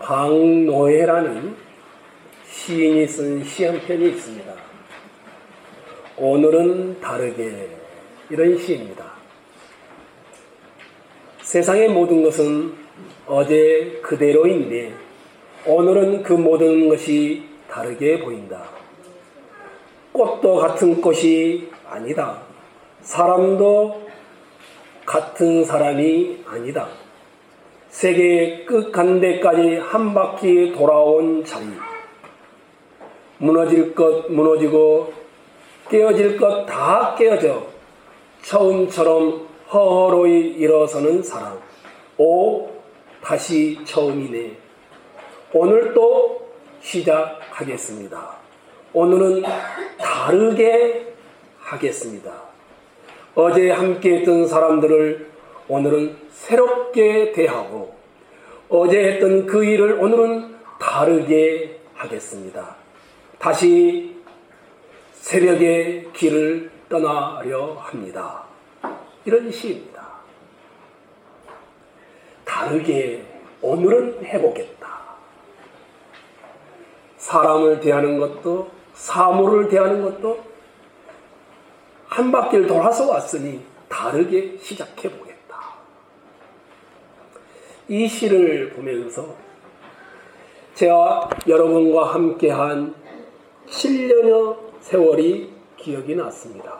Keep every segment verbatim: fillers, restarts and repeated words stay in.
박노해라는 시인이 쓴 시 한 편이 있습니다. 오늘은 다르게, 이런 시입니다. 세상의 모든 것은 어제 그대로인데 오늘은 그 모든 것이 다르게 보인다. 꽃도 같은 꽃이 아니다. 사람도 같은 사람이 아니다. 세계의 끝간데까지 한 바퀴 돌아온 자리. 무너질 것 무너지고 깨어질 것 다 깨어져 처음처럼 허허로이 일어서는 사람. 오, 다시 처음이네. 오늘 또 시작하겠습니다. 오늘은 다르게 하겠습니다. 어제 함께 했던 사람들을 오늘은 새롭게 대하고 어제 했던 그 일을 오늘은 다르게 하겠습니다. 다시 새벽의 길을 떠나려 합니다. 이런 시입니다. 다르게 오늘은 해보겠다. 사람을 대하는 것도 사물을 대하는 것도 한 바퀴를 돌아서 왔으니 다르게 시작해보겠다. 이 시를 보면서 제가 여러분과 함께한 칠 년여 세월이 기억이 났습니다.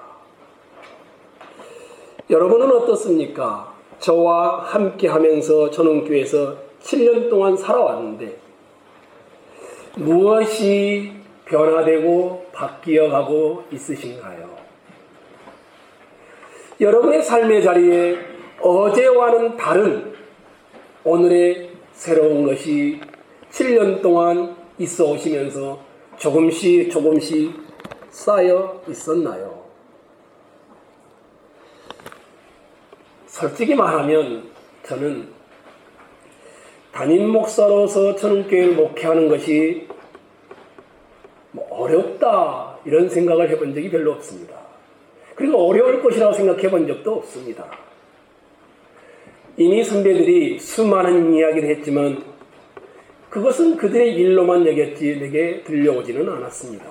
여러분은 어떻습니까? 저와 함께하면서 전원교회에서 칠 년 동안 살아왔는데 무엇이 변화되고 바뀌어가고 있으신가요? 여러분의 삶의 자리에 어제와는 다른 오늘의 새로운 것이 칠 년 동안 있어 오시면서 조금씩 조금씩 쌓여 있었나요? 솔직히 말하면 저는 담임 목사로서 전원교회를 목회하는 것이 뭐 어렵다 이런 생각을 해본 적이 별로 없습니다. 그리고 어려울 것이라고 생각해 본 적도 없습니다. 이미 선배들이 수많은 이야기를 했지만 그것은 그들의 일로만 여겼지 내게 들려오지는 않았습니다.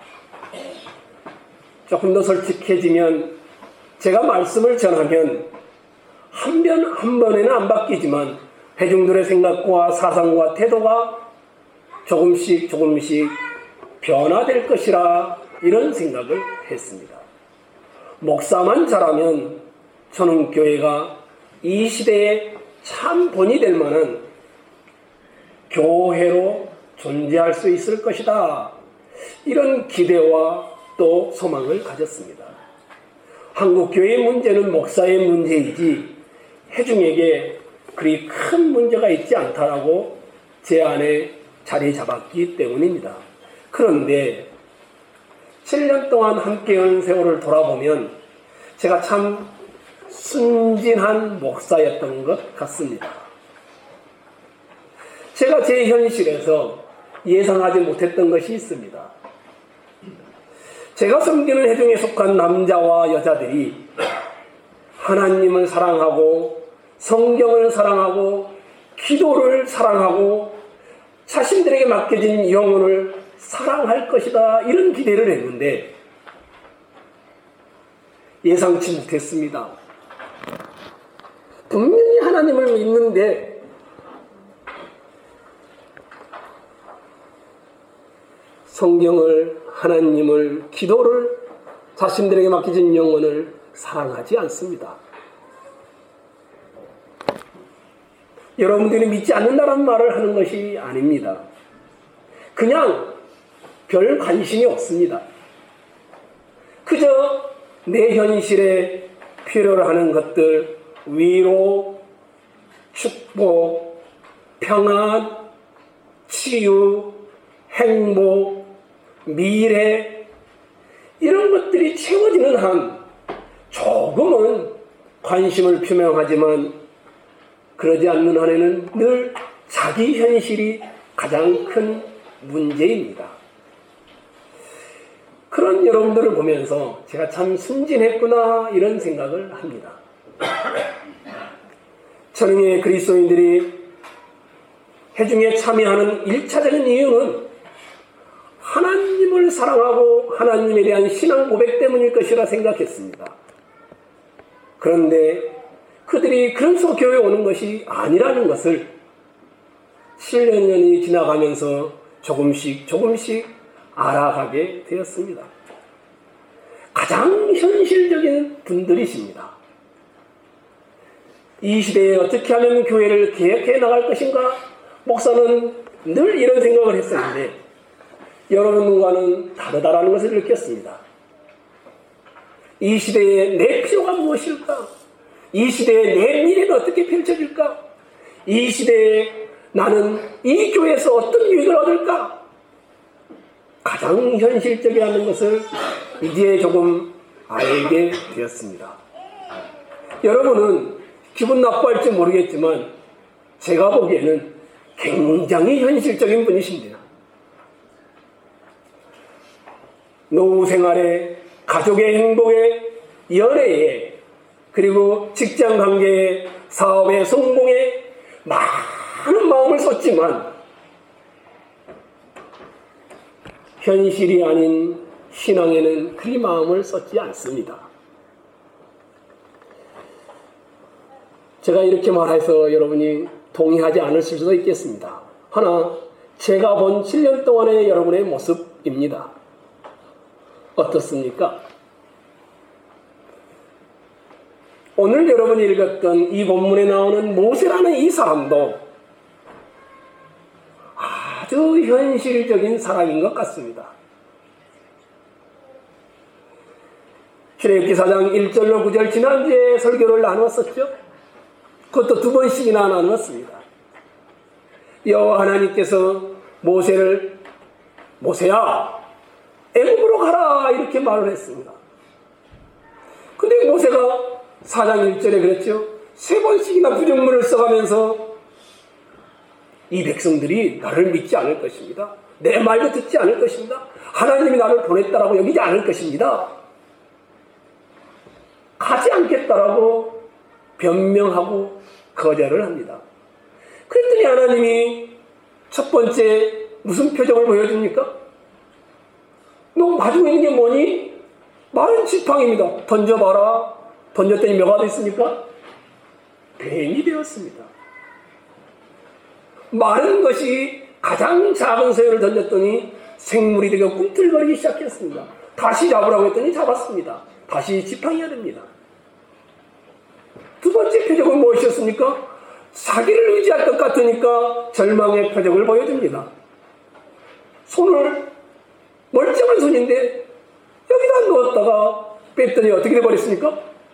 조금 더 솔직해지면 제가 말씀을 전하면 한 번, 한 번에는 안 바뀌지만 회중들의 생각과 사상과 태도가 조금씩 조금씩 변화될 것이라 이런 생각을 했습니다. 목사만 잘하면 전원교회가 이 시대에 참 본이 될 만한 교회로 존재할 수 있을 것이다. 이런 기대와 또 소망을 가졌습니다. 한국교회의 문제는 목사의 문제이지 회중에게 그리 큰 문제가 있지 않다라고 제 안에 자리 잡았기 때문입니다. 그런데 칠 년 동안 함께한 세월을 돌아보면 제가 참 순진한 목사였던 것 같습니다. 제가 제 현실에서 예상하지 못했던 것이 있습니다. 제가 섬기는 회중에 속한 남자와 여자들이 하나님을 사랑하고 성경을 사랑하고 기도를 사랑하고 자신들에게 맡겨진 영혼을 사랑할 것이다 이런 기대를 했는데 예상치 못했습니다. 분명히 하나님을 믿는데 성경을, 하나님을, 기도를, 자신들에게 맡겨진 영혼을 사랑하지 않습니다. 여러분들이 믿지 않는다는 말을 하는 것이 아닙니다. 그냥 별 관심이 없습니다. 그저 내 현실에 필요로 하는 것들, 위로, 축복, 평안, 치유, 행복, 미래 이런 것들이 채워지는 한 조금은 관심을 표명하지만 그러지 않는 한에는 늘 자기 현실이 가장 큰 문제입니다. 그런 여러분들을 보면서 제가 참 순진했구나 이런 생각을 합니다. 천흥의 그리스도인들이 회중에 참여하는 일차적인 이유는 하나님을 사랑하고 하나님에 대한 신앙 고백 때문일 것이라 생각했습니다. 그런데 그들이 그래서 교회에 오는 것이 아니라는 것을 칠 년이 지나가면서 조금씩 조금씩 알아가게 되었습니다. 가장 현실적인 분들이십니다. 이 시대에 어떻게 하면 교회를 개혁해 나갈 것인가? 목사는 늘 이런 생각을 했었는데 여러분과는 다르다라는 것을 느꼈습니다. 이 시대에 내 필요가 무엇일까? 이 시대에 내 미래는 어떻게 펼쳐질까? 이 시대에 나는 이 교회에서 어떤 유익을 얻을까? 가장 현실적이라는 것을 이제 조금 알게 되었습니다. 여러분은 기분 나빠할지 모르겠지만 제가 보기에는 굉장히 현실적인 분이십니다. 노후 생활에, 가족의 행복에, 연애에, 그리고 직장 관계에, 사업의 성공에 많은 마음을 쏟지만 현실이 아닌 신앙에는 그리 마음을 쏟지 않습니다. 제가 이렇게 말해서 여러분이 동의하지 않으실 수도 있겠습니다. 하나, 제가 본 칠 년 동안의 여러분의 모습입니다. 어떻습니까? 오늘 여러분이 읽었던 이 본문에 나오는 모세라는 이 사람도 아주 현실적인 사람인 것 같습니다. 출애굽기 사 장 일 절로 구 절 지난주에 설교를 나누었었죠. 그것도 두 번씩이나 나누었습니다. 여호와 하나님께서 모세를 모세야 애굽으로 가라 이렇게 말을 했습니다. 근데 모세가 사 장 일 절에 그랬죠. 세 번씩이나 부정문을 써가면서 이 백성들이 나를 믿지 않을 것입니다. 내 말도 듣지 않을 것입니다. 하나님이 나를 보냈다라고 여기지 않을 것입니다. 가지 않겠다라고 변명하고 거절을 합니다. 그랬더니 하나님이 첫 번째 무슨 표정을 보여줍니까? 너 가지고 있는 게 뭐니? 마른 지팡이입니다. 던져봐라. 던졌더니 뭐가 됐습니까? 뱀이 되었습니다. 마른 것이 가장 작은 새우를 던졌더니 생물이 되고 꿈틀거리기 시작했습니다. 다시 잡으라고 했더니 잡았습니다. 다시 지팡이가 됩니다. 두 번째 표적은 무엇이었습니까? 사기를 의지할 것 같으니까 절망의 표적을 보여줍니다. 손을 멀쩡한 손인데 여기다 넣었다가 뺐더니 어떻게 돼버렸습니까?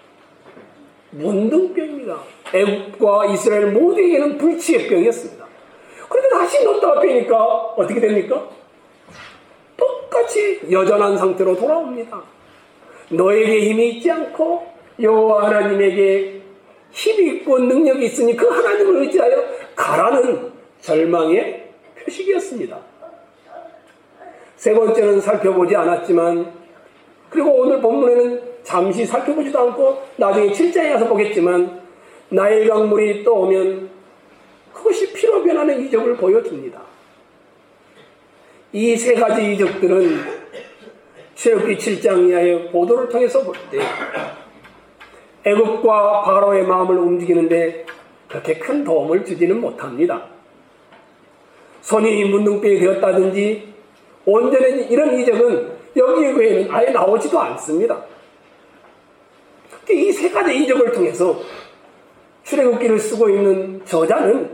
문둥병입니다. 애국과 이스라엘 모두에게는 불치의 병이었습니다. 그런데 다시 넣었다가 빼니까 어떻게 됩니까? 똑같이 여전한 상태로 돌아옵니다. 너에게 힘이 있지 않고 여호와 하나님에게 힘이 있고 능력이 있으니 그 하나님을 의지하여 가라는 절망의 표식이었습니다. 세 번째는 살펴보지 않았지만, 그리고 오늘 본문에는 잠시 살펴보지도 않고 나중에 칠 장에 가서 보겠지만 나일 강물이 떠오면 그것이 피로 변하는 이적을 보여줍니다. 이 세 가지 이적들은 출애굽기 칠 장 이하의 보도를 통해서 볼 때 애굽과 바로의 마음을 움직이는데 그렇게 큰 도움을 주지는 못합니다. 손이 문둥병이 되었다든지 온전히 이런 이적은 여기 외에는 아예 나오지도 않습니다. 이 세 가지 이적을 통해서 출애굽기를 쓰고 있는 저자는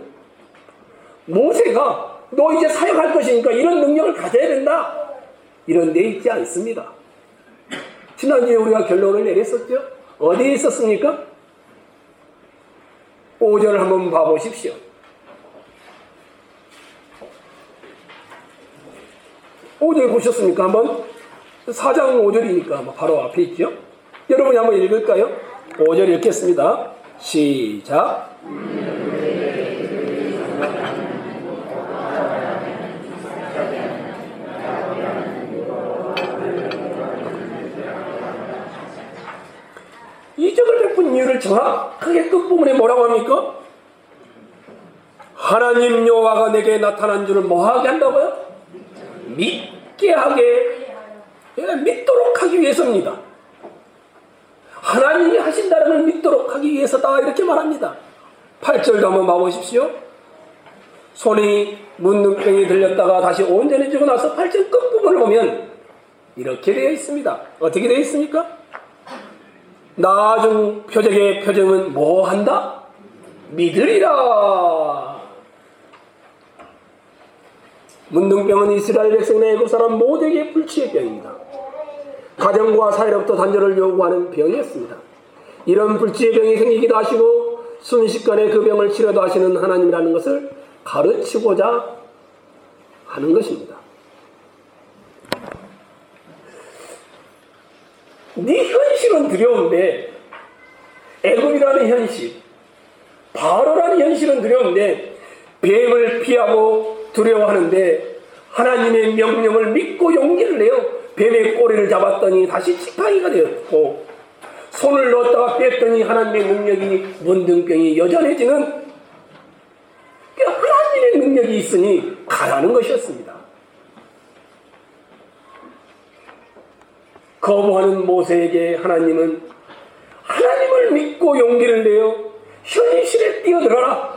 모세가 너 이제 사역할 것이니까 이런 능력을 가져야 된다, 이런 데 있지 않습니다. 지난주에 우리가 결론을 내렸었죠. 어디에 있었습니까? 오 절을 한번 봐보십시오. 오 절 보셨습니까? 한번 사 장 오 절이니까 바로 앞에 있죠. 여러분이 한번 읽을까요? 오 절 읽겠습니다. 시작. 이적을 베푼 이유를 정확하게 끝부분에 뭐라고 합니까? 하나님 여호와가 내게 나타난 줄을 뭐하게 한다고요? 믿게 하게, 믿도록 하기 위해서입니다. 하나님이 하신다는 걸 믿도록 하기 위해서다, 이렇게 말합니다. 팔 절도 한번 봐보십시오. 손이 문둥병이 들렸다가 다시 온전해지고 나서 팔 절 끝부분을 보면 이렇게 되어 있습니다. 어떻게 되어 있습니까? 나중 표적의 표정은 뭐 한다? 믿으리라. 문둥병은 이스라엘 백성의 애굽 사람 모두에게 불치의 병입니다. 가정과 사회로부터 단절을 요구하는 병이었습니다. 이런 불치의 병이 생기기도 하시고 순식간에 그 병을 치료도 하시는 하나님이라는 것을 가르치고자 하는 것입니다. 네 현실은 두려운데, 애굽이라는 현실, 바로라는 현실은 두려운데 뱀을 피하고 두려워하는데 하나님의 명령을 믿고 용기를 내어 뱀의 꼬리를 잡았더니 다시 지팡이가 되었고, 손을 넣었다가 뺐더니 하나님의 능력이, 문둥병이 여전해지는, 하나님의 능력이 있으니 가라는 것이었습니다. 거부하는 모세에게 하나님은 하나님을 믿고 용기를 내어 현실에 뛰어들어라.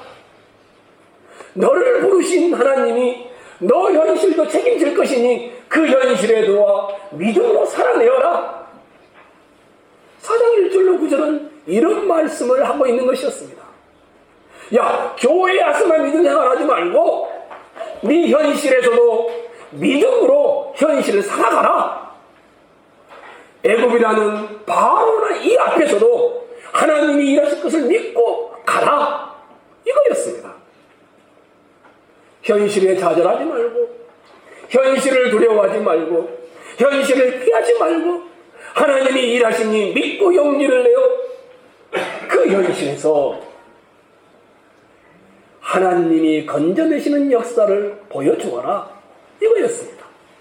너를 부르신 하나님이 너 현실도 책임질 것이니 그 현실에 들어와 믿음으로 살아내어라. 사 장 일 절로 구 절은 이런 말씀을 하고 있는 것이었습니다. 야, 교회에 와서만 믿음 생활하지 말고 네 현실에서도 믿음으로 현실을 살아가라. 애굽이라는 바로나 이 앞에서도 하나님이 일하실 것을 믿고 가라, 이거였습니다. 현실에 좌절하지 말고, 현실을 두려워하지 말고, 현실을 피하지 말고, 하나님이 일하시니 믿고 용기를 내어 그 현실에서 하나님이 건져내시는 역사를 보여주어라, 이거였습니다.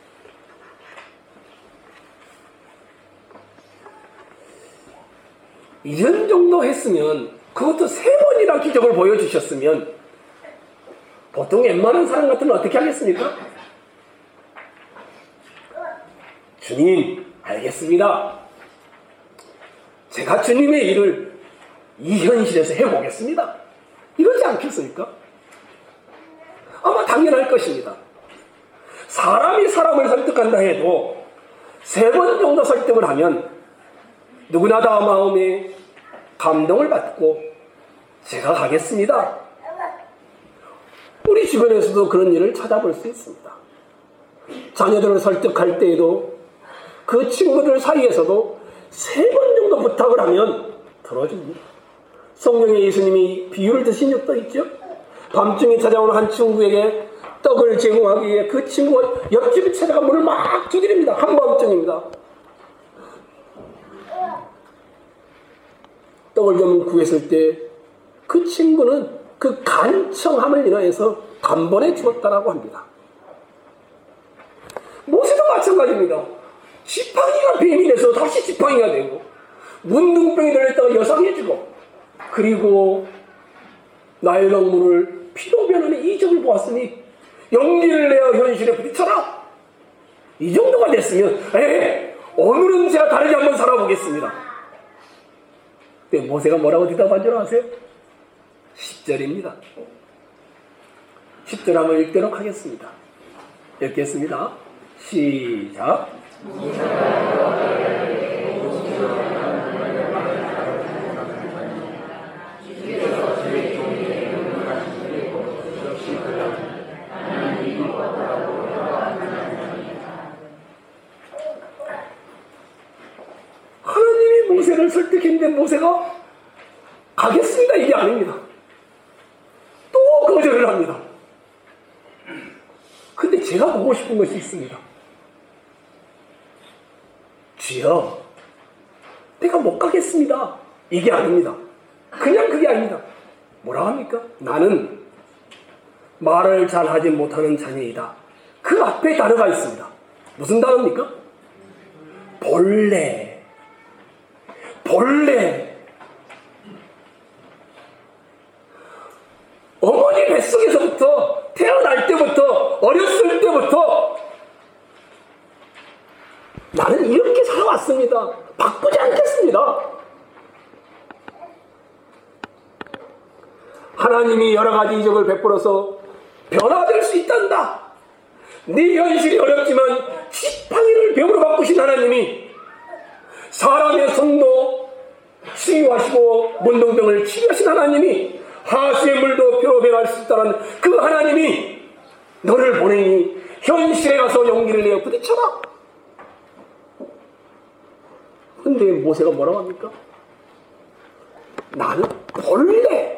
이런 정도 했으면, 그것도 세 번이나 기적을 보여주셨으면 보통 웬만한 사람 같으면 어떻게 하겠습니까? 주님, 알겠습니다. 제가 주님의 일을 이 현실에서 해보겠습니다. 이러지 않겠습니까? 아마 당연할 것입니다. 사람이 사람을 설득한다 해도 세 번 정도 설득을 하면 누구나 다 마음에 감동을 받고 제가 가겠습니다. 우리 주변에서도 그런 일을 찾아볼 수 있습니다. 자녀들을 설득할 때에도 그 친구들 사이에서도 세 번 정도 부탁을 하면 들어줍니다. 성경에 예수님이 비유를 드신 적도 있죠. 밤중에 찾아오는 한 친구에게 떡을 제공하기 위해 그 친구가 옆집에 찾아가 문을 막 두드립니다. 한밤중입니다. 떡을 좀 구했을 때 그 친구는 그 간청함을 인하여서 단번에 죽었다라고 합니다. 모세도 마찬가지입니다. 지팡이가 뱀이 돼서 다시 지팡이가 되고, 문둥병이 들렸다가 여상해지고, 그리고 나일강물을 피로 변하는 이적을 보았으니 용기를 내어 현실에 부딪혀라. 이 정도가 됐으면, 에 오늘은 제가 다르게 한번 살아보겠습니다. 근데 모세가 뭐라고 대답한 줄 아세요? 십 절입니다. 십 절 한번 읽도록 하겠습니다. 읽겠습니다. 시작. 하나님이 모세를 설득했는데 모세가 가겠습니다, 이게 아닙니다. 또 거절을 합니다. 근데 제가 보고 싶은 것이 있습니다. 주여, 내가 못 가겠습니다, 이게 아닙니다. 그냥 그게 아닙니다. 뭐라 합니까? 나는 말을 잘하지 못하는 자녀이다. 그 앞에 단어가 있습니다. 무슨 단어입니까? 본래. 본래. 어머니 뱃속에서부터 태어날 때부터 어렸을 때부터 나는 이렇게 살아왔습니다. 바꾸지 않겠습니다. 하나님이 여러 가지 이적을 베풀어서 변화될 수 있단다. 네 현실이 어렵지만 지팡이를 벽으로 바꾸신 하나님이 사람의 손도 치유하시고 문둥병을 치유하신 하나님이 하수의 물도 뼈로 변할 수 있다는 그 하나님이 너를 보내니 현실에 가서 용기를 내어 부딪혀라. 근데 모세가 뭐라고 합니까? 나는 본래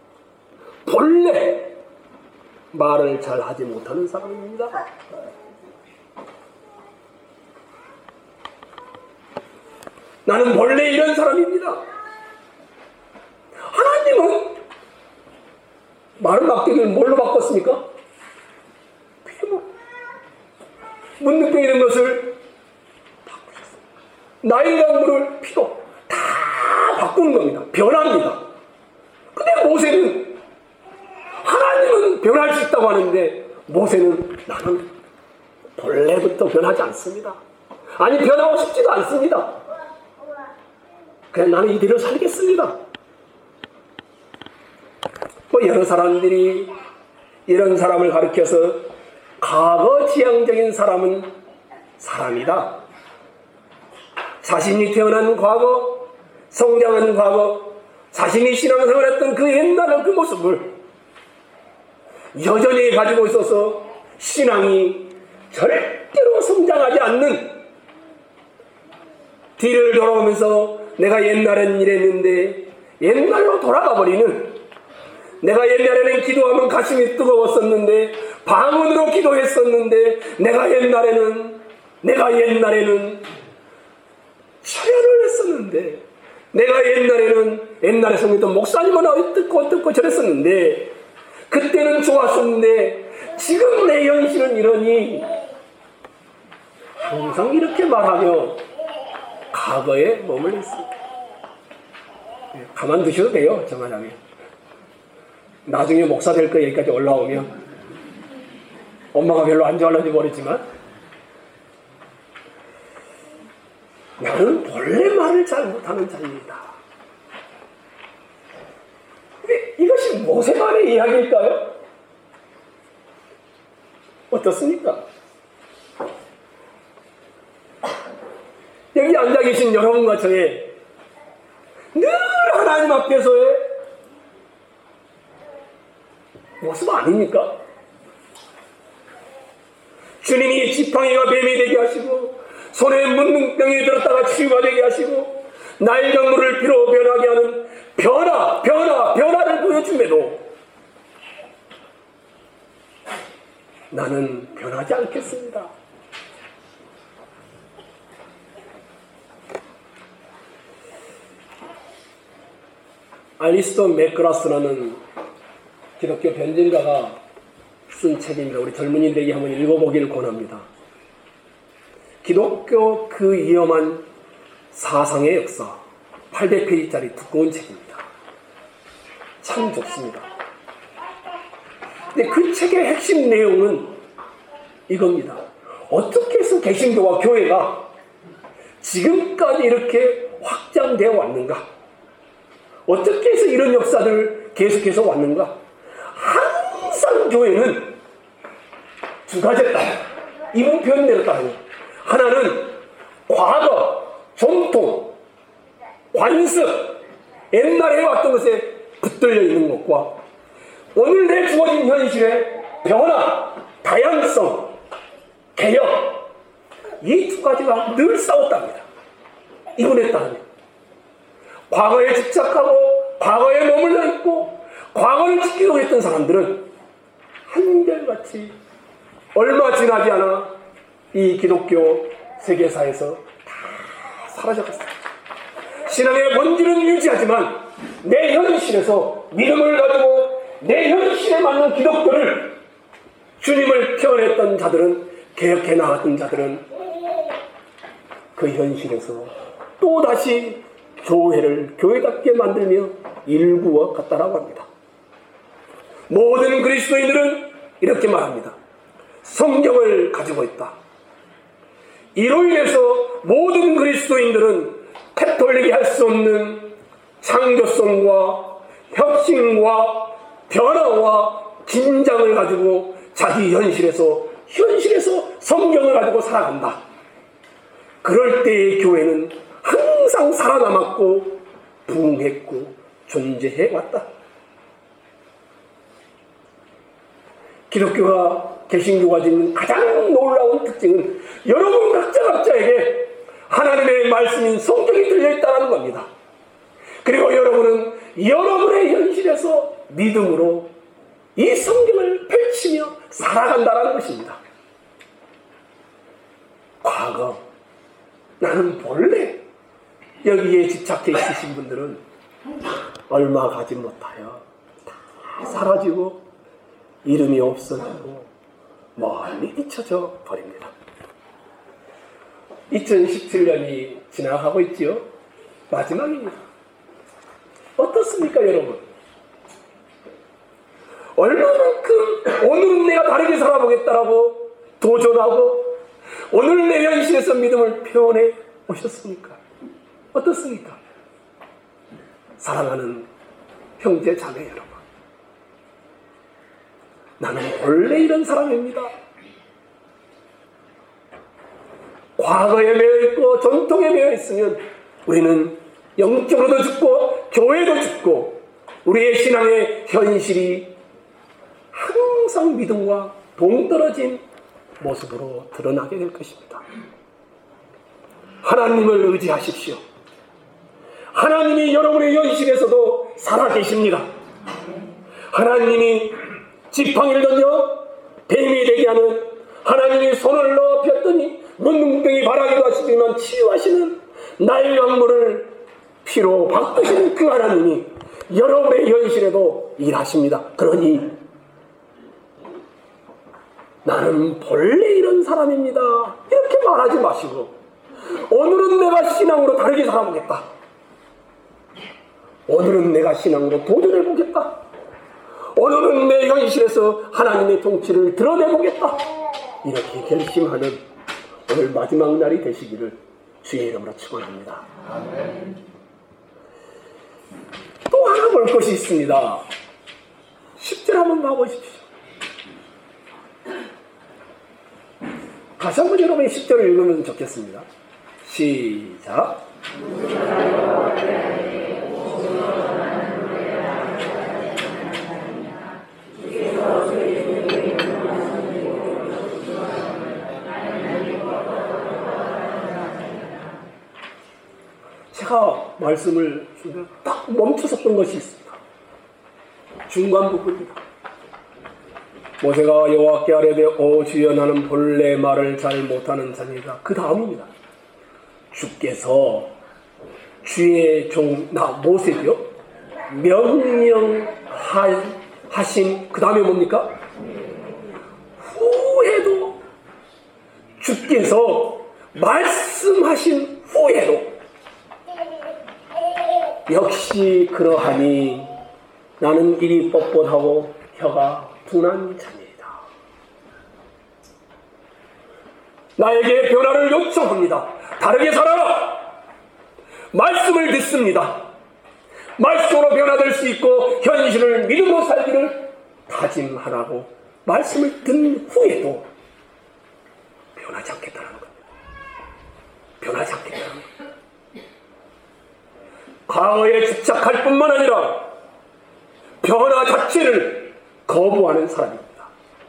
본래 말을 잘 하지 못하는 사람입니다. 나는 본래 이런 사람입니다. 하나님은 마른 막대기를 뭘로 바꿨습니까? 피로. 문둥병이 된 것을 바꾸셨습니다. 나일 강물을 피로 다 바꾸는 겁니다. 변합니다. 근데 모세는 하나님은 변할 수 있다고 하는데 모세는 나는 본래부터 변하지 않습니다. 아니 변하고 싶지도 않습니다. 그냥 나는 이대로 살겠습니다. 뭐 여러 사람들이 이런 사람을 가리켜서 과거 지향적인 사람은 사람이다. 자신이 태어난 과거, 성장한 과거, 자신이 신앙생활했던 그 옛날의 그 모습을 여전히 가지고 있어서 신앙이 절대로 성장하지 않는, 뒤를 돌아오면서 내가 옛날엔 이랬는데 옛날로 돌아가 버리는, 내가 옛날에는 기도하면 가슴이 뜨거웠었는데 방언으로 기도했었는데 내가 옛날에는 내가 옛날에는 철야를 했었는데 내가 옛날에는 옛날에 성했던 목사님은 어떻고 어떻고 저랬었는데 그때는 좋았었는데 지금 내 현실은 이러니, 항상 이렇게 말하며 과거에 머물러 있습니다. 가만두셔도 돼요. 정하자면 나중에 목사 될 거 여기까지 올라오면 엄마가 별로 안 좋아하는지 모르지만 나는 본래 말을 잘 못하는 자입니다. 근데 이것이 모세만의 이야기일까요? 어떻습니까? 여기 앉아 계신 여러분과 저의 늘 하나님 앞에서의 모습 아닙니까? 주님이 지팡이가 뱀이 되게 하시고 손에 문둥병이 들었다가 치유가 되게 하시고 나일 강물을 피로 변하게 하는 변화, 변화, 변화를 보여줌에도 나는 변하지 않겠습니다. 알리스톤 맥그라스라는 기독교 변증가가 쓴 책입니다. 우리 젊은이들에게 한번 읽어보기를 권합니다. 기독교 그 위험한 사상의 역사, 팔백 페이지짜리 두꺼운 책입니다. 참 좋습니다. 근데 그 책의 핵심 내용은 이겁니다. 어떻게 해서 개신교와 교회가 지금까지 이렇게 확장되어 왔는가? 어떻게 해서 이런 역사들을 계속해서 왔는가? 항상 교회는 두 가지였다. 이분 표현대로 따르면 하나는 과거, 전통, 관습, 옛날에 해왔던 것에 붙들려 있는 것과 오늘 내 주어진 현실의 변화, 다양성, 개혁, 이 두 가지가 늘 싸웠답니다. 이분에 따르면 과거에 집착하고 과거에 머물러 있고 과거를 지키려고 했던 사람들은 한결같이 얼마 지나지 않아 이 기독교 세계사에서 다 사라져갔습니다. 신앙의 본질은 유지하지만 내 현실에서 믿음을 가지고 내 현실에 맞는 기독교를, 주님을 태어냈던 자들은, 개혁해 나갔던 자들은 그 현실에서 또다시 교회를 교회답게 만들며 일구어 갔다라고 합니다. 모든 그리스도인들은 이렇게 말합니다. 성경을 가지고 있다. 이로 인해서 모든 그리스도인들은 캐톨릭이 할 수 없는 창조성과 혁신과 변화와 긴장을 가지고 자기 현실에서 현실에서 성경을 가지고 살아간다. 그럴 때의 교회는 항상 살아남았고 부흥했고 존재해왔다. 기독교가 개신교가 지닌 가장 놀라운 특징은 여러분 각자 각자에게 하나님의 말씀인 성경이 들려있다는 겁니다. 그리고 여러분은 여러분의 현실에서 믿음으로 이 성경을 펼치며 살아간다는 것입니다. 과거, 나는 본래 여기에 집착해 있으신 분들은 얼마 가지 못하여 다 사라지고 이름이 없어지고 멀리 잊혀져 버립니다. 이천십칠 년이 지나가고 있지요. 마지막입니다. 어떻습니까, 여러분? 얼마만큼 오늘은 내가 다르게 살아보겠다라고 도전하고 오늘 내 현실에서 믿음을 표현해 오셨습니까? 어떻습니까? 사랑하는 형제 자매 여러분, 나는 원래 이런 사람입니다. 과거에 매여있고 전통에 매여있으면 우리는 영적으로도 죽고 교회도 죽고 우리의 신앙의 현실이 항상 믿음과 동떨어진 모습으로 드러나게 될 것입니다. 하나님을 의지하십시오. 하나님이 여러분의 현실에서도 살아계십니다. 하나님이 지팡이를 던져 뱀이 되게 하는, 하나님이 손을 넣어 폈더니 문둥병이 바라기도 하시지만 치유하시는 나의 약물을 피로 바꾸시는 그 하나님이 여러분의 현실에도 일하십니다. 그러니 나는 본래 이런 사람입니다, 이렇게 말하지 마시고 오늘은 내가 신앙으로 다르게 살아보겠다. 오늘은 내가 신앙으로 도전해보겠다. 오늘은 내 현실에서 하나님의 통치를 드러내보겠다. 이렇게 결심하는 오늘 마지막 날이 되시기를 주의 이름으로 축원합니다. 또 하나 볼 것이 있습니다. 십 절 한번 봐보십시오. 다시 한번 여러분이 십 절을 읽으면 좋겠습니다. 시작. 제가 말씀을 딱 멈춰섰던 것이 있습니다. 중간 부분입니다. 모세가 여호와께 아뢰되 오 주여 나는 본래 말을 잘 못하는 자니까. 그 다음입니다. 주께서 주의 종 나 모세요 명령하신 그 다음에 뭡니까? 후에도 주께서 말씀하신 후에도 역시 그러하니 나는 입이 뻣뻣하고 혀가 둔한 자니이다. 나에게 변화를 요청합니다. 다르게 살아라. 말씀을 듣습니다. 말씀으로 변화될 수 있고 현실을 믿음으로 살기를 다짐하라고 말씀을 듣는 후에도 변하지 않겠다는 겁니다. 변하지 않겠다는 겁니다. 과거에 집착할 뿐만 아니라 변화 자체를 거부하는 사람입니다.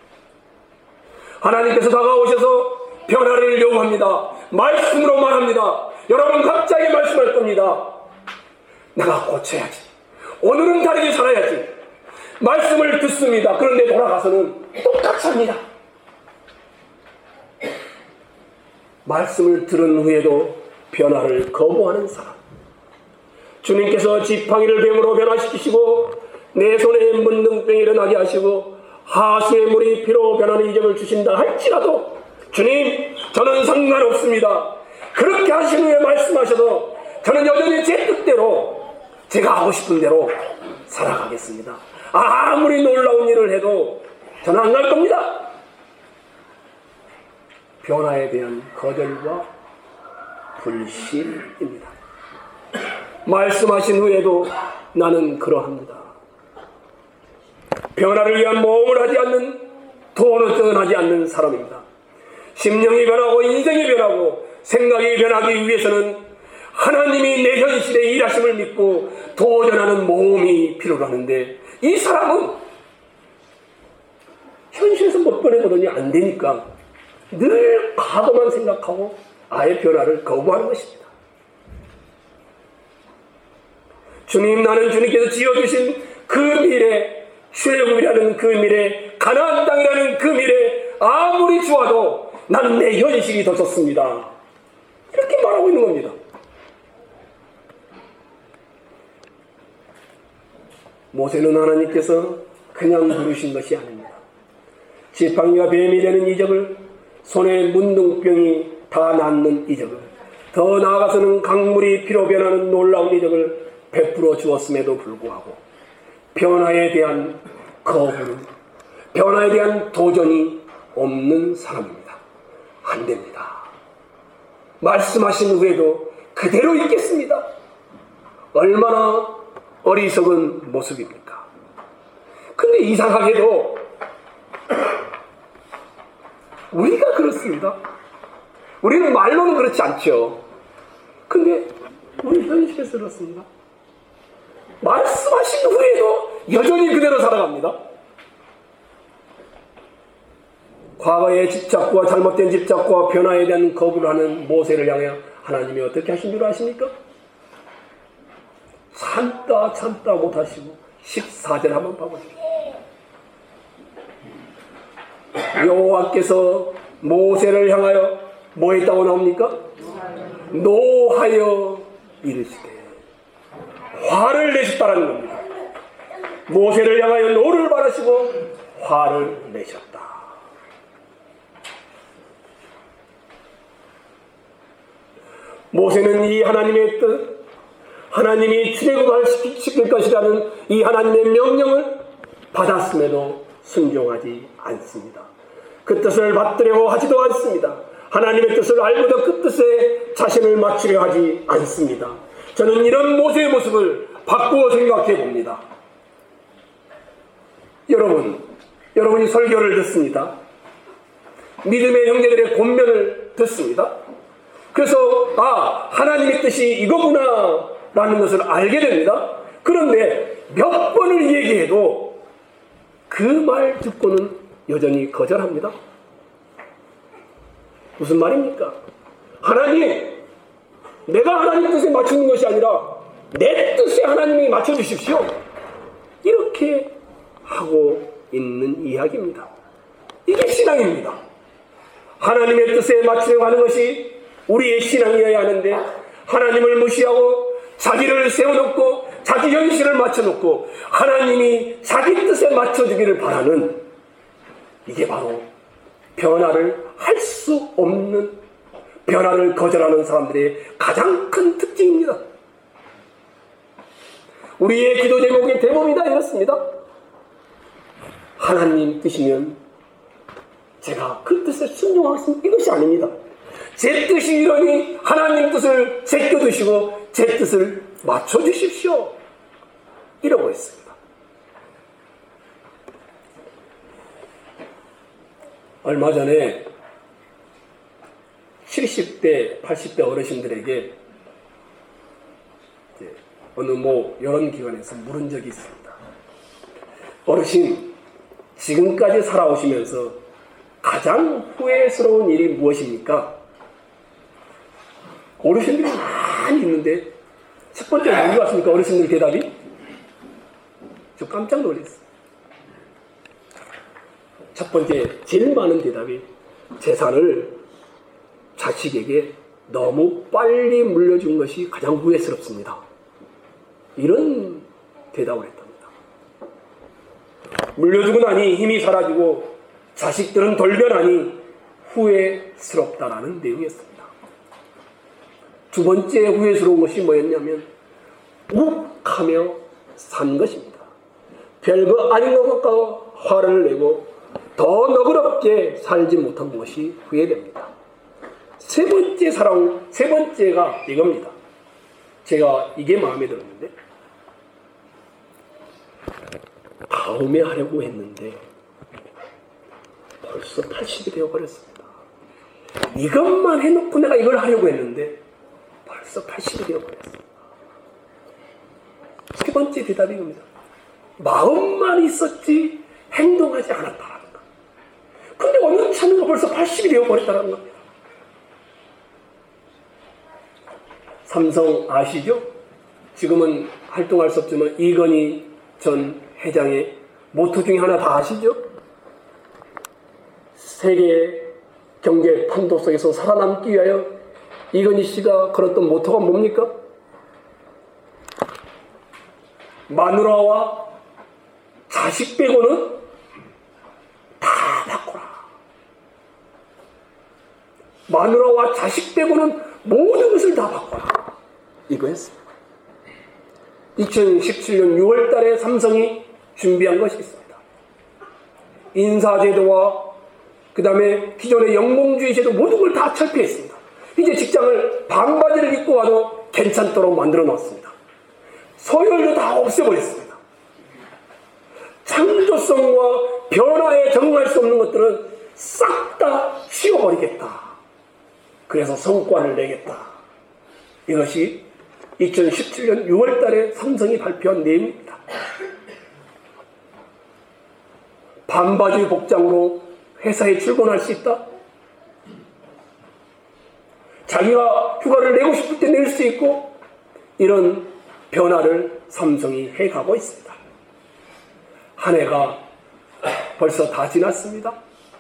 하나님께서 다가오셔서 변화를 요구합니다. 말씀으로 말합니다. 여러분 각자에게 말씀할 겁니다. 내가 고쳐야지. 오늘은 다르게 살아야지. 말씀을 듣습니다. 그런데 돌아가서는 똑같이 합니다. 말씀을 들은 후에도 변화를 거부하는 사람. 주님께서 지팡이를 뱀으로 변화시키시고 내 손에 문둥병이 일어나게 하시고 하수의 물이 피로 변하는 이점을 주신다 할지라도 주님 저는 상관없습니다. 그렇게 하신 후에 말씀하셔도 저는 여전히 제 뜻대로 제가 하고 싶은 대로 살아가겠습니다. 아무리 놀라운 일을 해도 저는 안 갈 겁니다. 변화에 대한 거절과 불신입니다. 말씀하신 후에도 나는 그러합니다. 변화를 위한 모험을 하지 않는, 도전하지 않는 사람입니다. 심령이 변하고 인생이 변하고 생각이 변하기 위해서는 하나님이 내 현실에 일하심을 믿고 도전하는 모험이 필요하는데, 이 사람은 현실에서 못 변해보더니 안 되니까 늘 과거만 생각하고 아예 변화를 거부하는 것입니다. 주님, 나는 주님께서 지어주신 그 미래, 출애굽이라는 그 미래, 가나안 땅이라는 그 미래, 아무리 좋아도 나는 내 현실이 더 좋습니다. 이렇게 말하고 있는 겁니다. 모세는 하나님께서 그냥 부르신 것이 아닙니다. 지팡이가 뱀이 되는 이적을, 손에 문둥병이 다 낫는 이적을, 더 나아가서는 강물이 피로 변하는 놀라운 이적을 베풀어 주었음에도 불구하고 변화에 대한 거부는, 변화에 대한 도전이 없는 사람입니다. 안 됩니다. 말씀하신 후에도 그대로 있겠습니다. 얼마나 어리석은 모습입니까? 근데 이상하게도 우리가 그렇습니다. 우리는 말로는 그렇지 않죠. 근데 우리 현실에서 그렇습니다. 말씀하신 후에도 여전히 그대로 살아갑니다. 과거의 집착과 잘못된 집착과 변화에 대한 거부를 하는 모세를 향해 하나님이 어떻게 하신 줄 아십니까? 참다 참다 못하시고 십사 절 한번 봐보십시오. 여호와께서 모세를 향하여 뭐 했다고 나옵니까? 노하여 이르시되, 화를 내셨다라는 겁니다. 모세를 향하여 노를 바라시고 화를 내셨다. 모세는 이 하나님의 뜻, 하나님이 출애굽을 시킬 것이라는 이 하나님의 명령을 받았음에도 순종하지 않습니다. 그 뜻을 받들려고 하지도 않습니다. 하나님의 뜻을 알고도 그 뜻에 자신을 맞추려 하지 않습니다. 저는 이런 모세의 모습을 바꾸어 생각해 봅니다. 여러분, 여러분이 설교를 듣습니다. 믿음의 형제들의 권면을 듣습니다. 그래서 아, 하나님의 뜻이 이거구나 라는 것을 알게 됩니다. 그런데 몇 번을 얘기해도 그 말 듣고는 여전히 거절합니다. 무슨 말입니까? 하나님, 내가 하나님 뜻에 맞추는 것이 아니라 내 뜻에 하나님이 맞춰주십시오. 이렇게 하고 있는 이야기입니다. 이게 신앙입니다. 하나님의 뜻에 맞추려고 하는 것이 우리의 신앙이어야 하는데, 하나님을 무시하고 자기를 세워놓고 자기 현실을 맞춰놓고 하나님이 자기 뜻에 맞춰주기를 바라는, 이게 바로 변화를 할 수 없는, 변화를 거절하는 사람들의 가장 큰 특징입니다. 우리의 기도 제목의 대목이 다 이렇습니다. 하나님 뜻이면 제가 그 뜻에 순종하겠습니다. 이것이 아닙니다. 제 뜻이 이러니 하나님 뜻을 제껴두시고 제 뜻을 맞춰주십시오. 이러고 있습니다. 얼마 전에 칠십 대, 팔십 대 어르신들에게 어느 뭐 이런 기관에서 물은 적이 있습니다. 어르신, 지금까지 살아오시면서 가장 후회스러운 일이 무엇입니까? 어르신들이 많이 있는데 첫 번째 뭐가 왔습니까? 어르신들 대답이? 저 깜짝 놀랐어요. 첫 번째, 제일 많은 대답이 재산을 자식에게 너무 빨리 물려준 것이 가장 후회스럽습니다. 이런 대답을 했답니다. 물려주고 나니 힘이 사라지고 자식들은 돌변하니 후회스럽다라는 내용이었습니다. 두 번째 후회스러운 것이 뭐였냐면 욱하며 산 것입니다. 별거 아닌 것 같고 화를 내고 더 너그럽게 살지 못한 것이 후회됩니다. 세 번째 사랑, 세 번째가 이겁니다. 제가 이게 마음에 들었는데, 다음에 하려고 했는데 벌써 팔십이 되어버렸습니다. 이것만 해놓고 내가 이걸 하려고 했는데 벌써 팔십이 되어버렸습니다. 세 번째 대답이 이겁니다. 마음만 있었지 행동하지 않았다라는 것. 근데 어느 참으로 벌써 팔십이 되어버렸다는 겁니다. 삼성 아시죠? 지금은 활동할 수 없지만 이건희 전 회장의 모토 중에 하나 다 아시죠? 세계 경제 판도 속에서 살아남기 위하여 이건희 씨가 걸었던 모토가 뭡니까? 마누라와 자식 빼고는 다 바꿔라. 마누라와 자식 빼고는 모든 것을 다 바꿔라. 이거였습니다. 이천십칠 년 유월 달에 삼성이 준비한 것이 있습니다. 인사제도와 그 다음에 기존의 연봉주의 제도 모든 걸 다 철폐했습니다. 이제 직장을 반바지를 입고 와도 괜찮도록 만들어 놨습니다. 서열도 다 없애버렸습니다. 창조성과 변화에 적응할 수 없는 것들은 싹 다 치워버리겠다. 그래서 성과를 내겠다. 이것이 이천십칠 년 유월 달에 삼성이 발표한 내용입니다. 반바지 복장으로 회사에 출근할 수 있다. 자기가 휴가를 내고 싶을 때 낼 수 있고, 이런 변화를 삼성이 해가고 있습니다. 한 해가 벌써 다 지났습니다.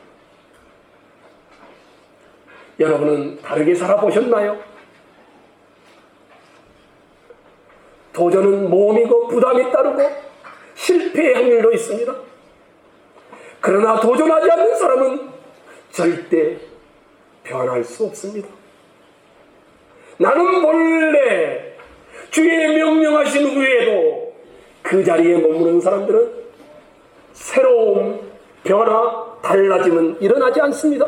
여러분은 다르게 살아보셨나요? 도전은 모험이고 부담이 따르고 실패의 확률도 있습니다. 그러나 도전하지 않는 사람은 절대 변할 수 없습니다. 나는 본래 주의 명령하신 후에도 그 자리에 머무는 사람들은 새로운 변화, 달라짐은 일어나지 않습니다.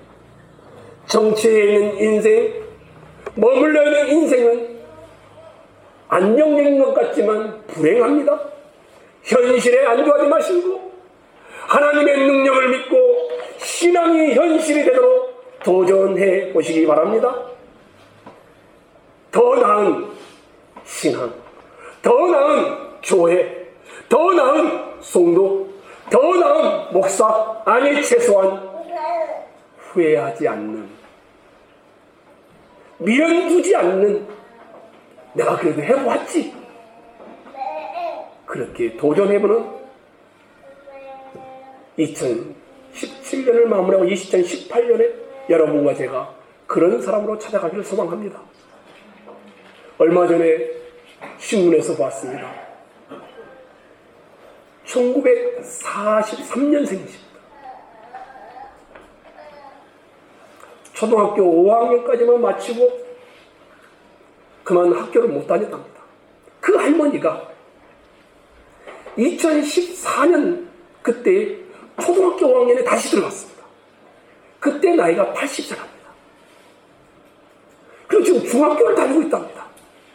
정체에 있는 인생, 머물러 있는 인생은 안정적인 것 같지만 불행합니다. 현실에 안주하지 마시고 하나님의 능력을 믿고 신앙이 현실이 되도록 도전해 보시기 바랍니다. 더 나은 신앙, 더 나은 교회, 더 나은 성도, 더 나은 목사, 아니 최소한 후회하지 않는, 미련 두지 않는, 내가 그래도 해보았지, 그렇게 도전해보는 이천십칠 년을 마무리하고 이천십팔 년에 여러분과 제가 그런 사람으로 찾아가기를 소망합니다. 얼마 전에 신문에서 봤습니다. 천구백사십삼 년생이십니다. 초등학교 오 학년까지만 마치고 그만 학교를 못 다녔답니다. 그 할머니가 이천십사 년 그때 초등학교 오 학년에 다시 들어갔습니다. 그때 나이가 팔십 세랍니다. 그리고 지금 중학교를 다니고 있답니다.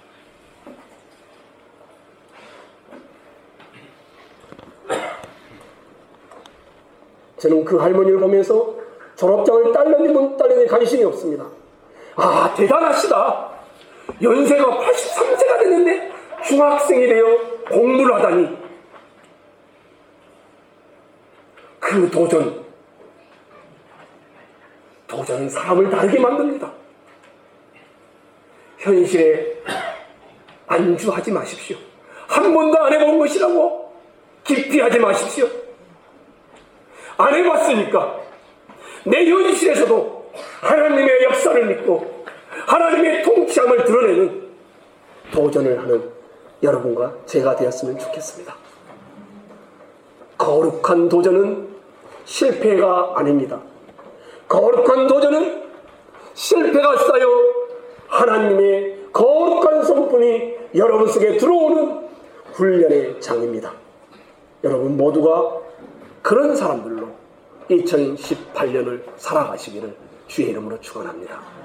저는 그 할머니를 보면서 졸업장을 딸내미 본 딸내미 관심이 없습니다. 아, 대단하시다. 연세가 팔십삼 세가 됐는데 중학생이 되어 공부를 하다니. 그 도전, 도전은 사람을 다르게 만듭니다. 현실에 안주하지 마십시오. 한 번도 안 해본 것이라고 기피하지 마십시오. 안 해봤으니까 내 현실에서도 하나님의 역사를 믿고 하나님의 통치함을 드러내는 도전을 하는 여러분과 제가 되었으면 좋겠습니다. 거룩한 도전은 실패가 아닙니다. 거룩한 도전은 실패가 쌓여 하나님의 거룩한 성품이 여러분 속에 들어오는 훈련의 장입니다. 여러분 모두가 그런 사람들로 이천십팔 년을 살아가시기를 주의 이름으로 축원합니다.